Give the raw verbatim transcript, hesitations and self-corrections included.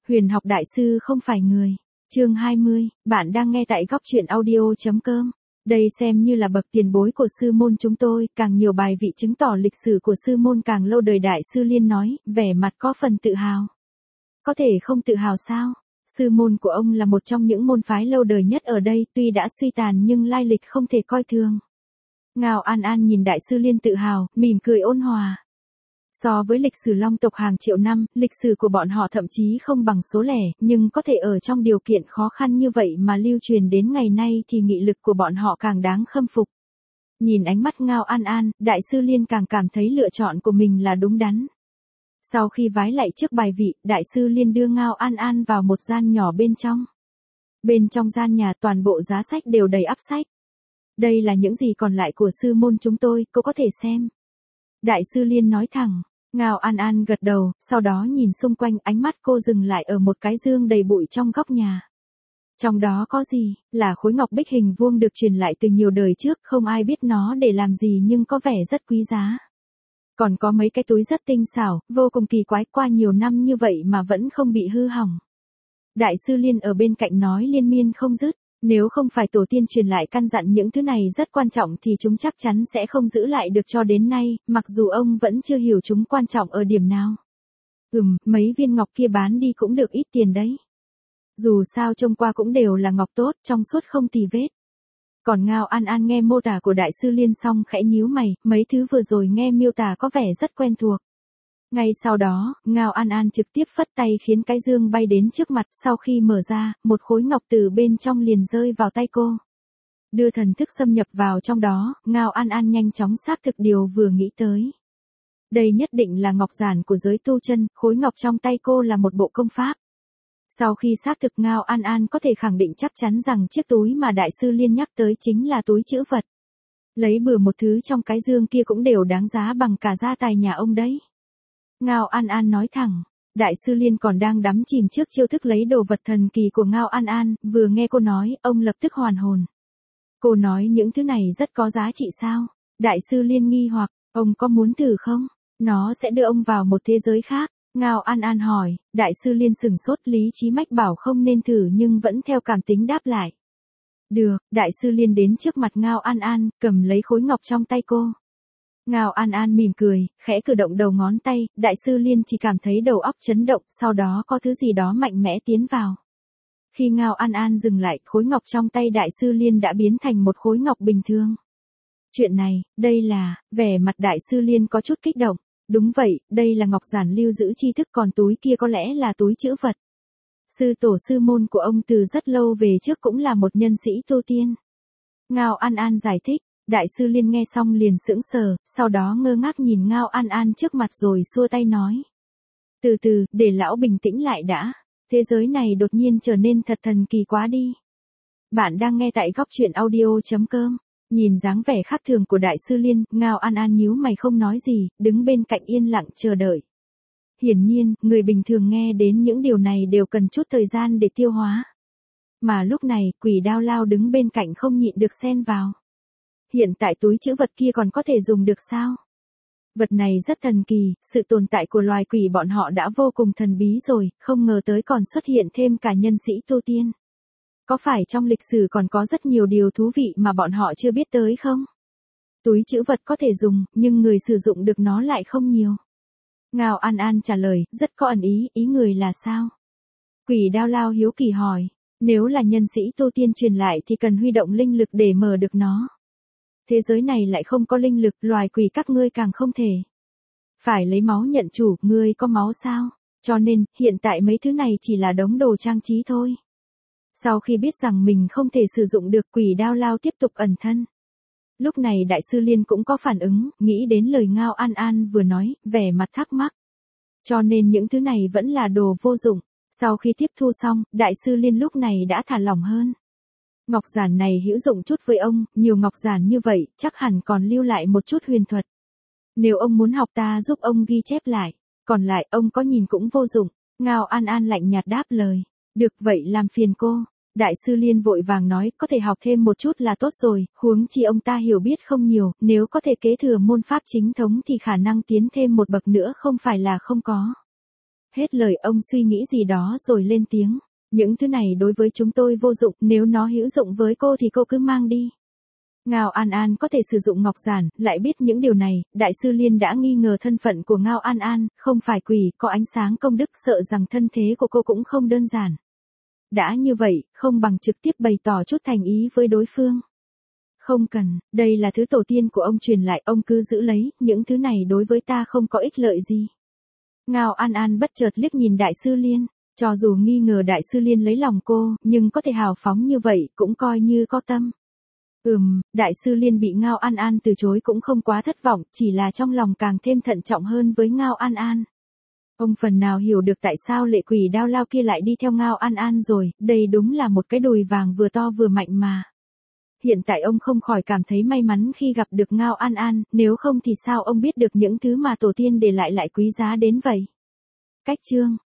Huyền học đại sư không phải người. Chương hai mươi, bạn đang nghe tại góc truyện audio.com. Đây xem như là bậc tiền bối của sư môn chúng tôi, càng nhiều bài vị chứng tỏ lịch sử của sư môn càng lâu đời. Đại sư Liên nói, vẻ mặt có phần tự hào. Có thể không tự hào sao? Sư môn của ông là một trong những môn phái lâu đời nhất ở đây, tuy đã suy tàn nhưng lai lịch không thể coi thường. Ngao An An nhìn đại sư Liên tự hào, mỉm cười ôn hòa. So với lịch sử Long tộc hàng triệu năm, lịch sử của bọn họ thậm chí không bằng số lẻ, nhưng có thể ở trong điều kiện khó khăn như vậy mà lưu truyền đến ngày nay thì nghị lực của bọn họ càng đáng khâm phục. Nhìn ánh mắt Ngao An An, đại sư Liên càng cảm thấy lựa chọn của mình là đúng đắn. Sau khi vái lạy trước bài vị, đại sư Liên đưa Ngao An An vào một gian nhỏ bên trong. Bên trong gian nhà toàn bộ giá sách đều đầy ắp sách. Đây là những gì còn lại của sư môn chúng tôi, cô có thể xem. Đại sư Liên nói thẳng. Ngao An An gật đầu, sau đó nhìn xung quanh, ánh mắt cô dừng lại ở một cái dương đầy bụi trong góc nhà. Trong đó có gì? Là khối ngọc bích hình vuông được truyền lại từ nhiều đời trước, không ai biết nó để làm gì nhưng có vẻ rất quý giá. Còn có mấy cái túi rất tinh xảo, vô cùng kỳ quái, qua nhiều năm như vậy mà vẫn không bị hư hỏng. Đại sư Liên ở bên cạnh nói liên miên không dứt. Nếu không phải tổ tiên truyền lại căn dặn những thứ này rất quan trọng thì chúng chắc chắn sẽ không giữ lại được cho đến nay, mặc dù ông vẫn chưa hiểu chúng quan trọng ở điểm nào. Ừm, mấy viên ngọc kia bán đi cũng được ít tiền đấy. Dù sao trông qua cũng đều là ngọc tốt, trong suốt không tì vết. Còn Ngao An An nghe mô tả của đại sư Liên xong khẽ nhíu mày, mấy thứ vừa rồi nghe miêu tả có vẻ rất quen thuộc. Ngay sau đó, Ngao An An trực tiếp phất tay khiến cái dương bay đến trước mặt, sau khi mở ra, một khối ngọc từ bên trong liền rơi vào tay cô. Đưa thần thức xâm nhập vào trong đó, Ngao An An nhanh chóng xác thực điều vừa nghĩ tới. Đây nhất định là ngọc giản của giới tu chân, khối ngọc trong tay cô là một bộ công pháp. Sau khi xác thực Ngao An An có thể khẳng định chắc chắn rằng chiếc túi mà đại sư Liên nhắc tới chính là túi trữ vật. Lấy bừa một thứ trong cái dương kia cũng đều đáng giá bằng cả gia tài nhà ông đấy. Ngao An An nói thẳng, đại sư Liên còn đang đắm chìm trước chiêu thức lấy đồ vật thần kỳ của Ngao An An, vừa nghe cô nói, ông lập tức hoàn hồn. Cô nói những thứ này rất có giá trị sao? Đại sư Liên nghi hoặc, ông có muốn thử không? Nó sẽ đưa ông vào một thế giới khác. Ngao An An hỏi, đại sư Liên sừng sốt, lý trí mách bảo không nên thử nhưng vẫn theo cảm tính đáp lại. Được, đại sư Liên đến trước mặt Ngao An An, cầm lấy khối ngọc trong tay cô. Ngao An An mỉm cười, khẽ cử động đầu ngón tay, đại sư Liên chỉ cảm thấy đầu óc chấn động, sau đó có thứ gì đó mạnh mẽ tiến vào. Khi Ngao An An dừng lại, khối ngọc trong tay đại sư Liên đã biến thành một khối ngọc bình thường. Chuyện này, đây là, vẻ mặt đại sư Liên có chút kích động. Đúng vậy, đây là ngọc giản lưu giữ tri thức, còn túi kia có lẽ là túi trữ vật. Sư tổ sư môn của ông từ rất lâu về trước cũng là một nhân sĩ tu tiên. Ngao An An giải thích. Đại sư Liên nghe xong liền sững sờ, sau đó ngơ ngác nhìn Ngao An An trước mặt rồi xua tay nói. Từ từ, để lão bình tĩnh lại đã. Thế giới này đột nhiên trở nên thật thần kỳ quá đi. Bạn đang nghe tại góc truyện audio.com. Nhìn dáng vẻ khác thường của đại sư Liên, Ngao An An nhíu mày không nói gì, đứng bên cạnh yên lặng chờ đợi. Hiển nhiên, người bình thường nghe đến những điều này đều cần chút thời gian để tiêu hóa. Mà lúc này, Quỷ Đao Lao đứng bên cạnh không nhịn được xen vào. Hiện tại túi trữ vật kia còn có thể dùng được sao? Vật này rất thần kỳ, sự tồn tại của loài quỷ bọn họ đã vô cùng thần bí rồi, không ngờ tới còn xuất hiện thêm cả nhân sĩ tu tiên. Có phải trong lịch sử còn có rất nhiều điều thú vị mà bọn họ chưa biết tới không? Túi trữ vật có thể dùng, nhưng người sử dụng được nó lại không nhiều. Ngao An An trả lời, rất có ẩn ý, ý người là sao? Quỷ Đao Lao hiếu kỳ hỏi, nếu là nhân sĩ tu tiên truyền lại thì cần huy động linh lực để mở được nó. Thế giới này lại không có linh lực, loài quỷ các ngươi càng không thể. Phải lấy máu nhận chủ, ngươi có máu sao? Cho nên, hiện tại mấy thứ này chỉ là đống đồ trang trí thôi. Sau khi biết rằng mình không thể sử dụng được, Quỷ Đao Lao tiếp tục ẩn thân. Lúc này đại sư Liên cũng có phản ứng, nghĩ đến lời Ngao An An vừa nói, vẻ mặt thắc mắc. Cho nên những thứ này vẫn là đồ vô dụng. Sau khi tiếp thu xong, đại sư Liên lúc này đã thả lỏng hơn. Ngọc giản này hữu dụng chút với ông, nhiều ngọc giản như vậy, chắc hẳn còn lưu lại một chút huyền thuật. Nếu ông muốn học ta giúp ông ghi chép lại, còn lại ông có nhìn cũng vô dụng. Ngao An An lạnh nhạt đáp lời. Được vậy làm phiền cô. Đại sư Liên vội vàng nói, có thể học thêm một chút là tốt rồi, huống chi ông ta hiểu biết không nhiều, nếu có thể kế thừa môn pháp chính thống thì khả năng tiến thêm một bậc nữa không phải là không có. Hết lời ông suy nghĩ gì đó rồi lên tiếng. Những thứ này đối với chúng tôi vô dụng, nếu nó hữu dụng với cô thì cô cứ mang đi. Ngao An An có thể sử dụng ngọc giản, lại biết những điều này, Đại sư Liên đã nghi ngờ thân phận của Ngao An An, không phải quỷ, có ánh sáng công đức, sợ rằng thân thế của cô cũng không đơn giản. Đã như vậy, không bằng trực tiếp bày tỏ chút thành ý với đối phương. Không cần, đây là thứ tổ tiên của ông truyền lại, ông cứ giữ lấy, những thứ này đối với ta không có ích lợi gì. Ngao An An bất chợt liếc nhìn Đại sư Liên, cho dù nghi ngờ Đại sư Liên lấy lòng cô, nhưng có thể hào phóng như vậy, cũng coi như có tâm. Ừm, Đại sư Liên bị Ngao An An từ chối cũng không quá thất vọng, chỉ là trong lòng càng thêm thận trọng hơn với Ngao An An. Ông phần nào hiểu được tại sao lệ quỷ Đao Lao kia lại đi theo Ngao An An rồi, đây đúng là một cái đùi vàng vừa to vừa mạnh mà. Hiện tại ông không khỏi cảm thấy may mắn khi gặp được Ngao An An, nếu không thì sao ông biết được những thứ mà tổ tiên để lại lại quý giá đến vậy. Cách chương